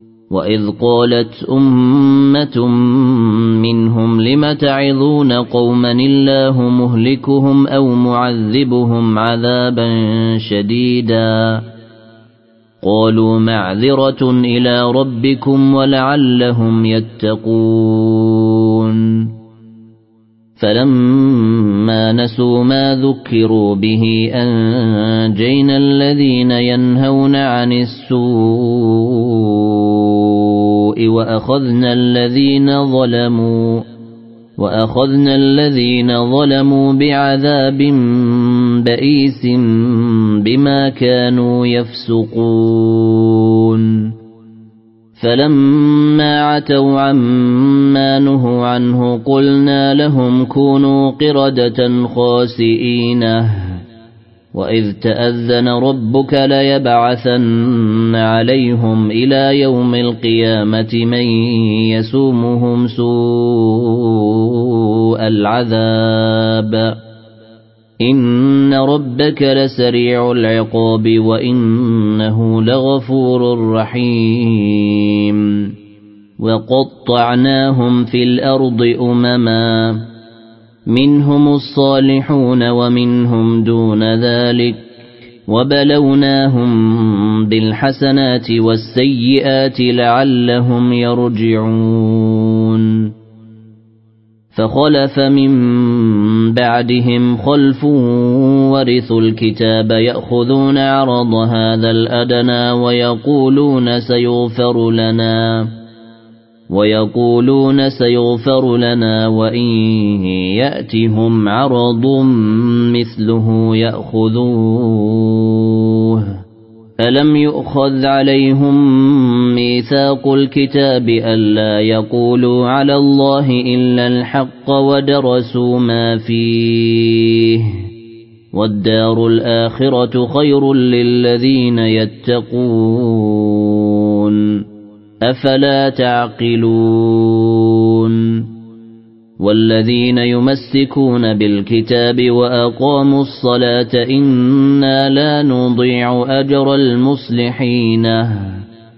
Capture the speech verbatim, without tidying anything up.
وإذ قالت أمة منهم لم تعظون قوما الله مهلكهم أو معذبهم عذابا شديدا قالوا معذرة إلى ربكم ولعلهم يتقون فلما نسوا ما ذكروا به أنجينا الذين ينهون عن السوء وأخذنا الذين ظلموا وأخذنا الذين ظلموا بعذاب بئيس بما كانوا يفسقون فلما عتوا عما نهوا عنه قلنا لهم كونوا قردة خاسئين وإذ تأذن ربك ليبعثن عليهم إلى يوم القيامة من يسومهم سوء العذاب إن ربك لسريع العقاب وإنه لغفور رحيم وقطعناهم في الأرض أمما منهم الصالحون ومنهم دون ذلك وبلوناهم بالحسنات والسيئات لعلهم يرجعون فخلف من بعدهم خلف ورثوا الكتاب يأخذون عرض هذا الأدنى ويقولون سيغفر لنا ويقولون سيغفر لنا وإن يأتهم عرض مثله يأخذوه ألم يؤخذ عليهم ميثاق الكتاب ألا يقولوا على الله إلا الحق ودرسوا ما فيه والدار الآخرة خير للذين يتقون أفلا تعقلون والذين يمسكون بالكتاب وأقاموا الصلاة إنا لا نضيع أجر المصلحين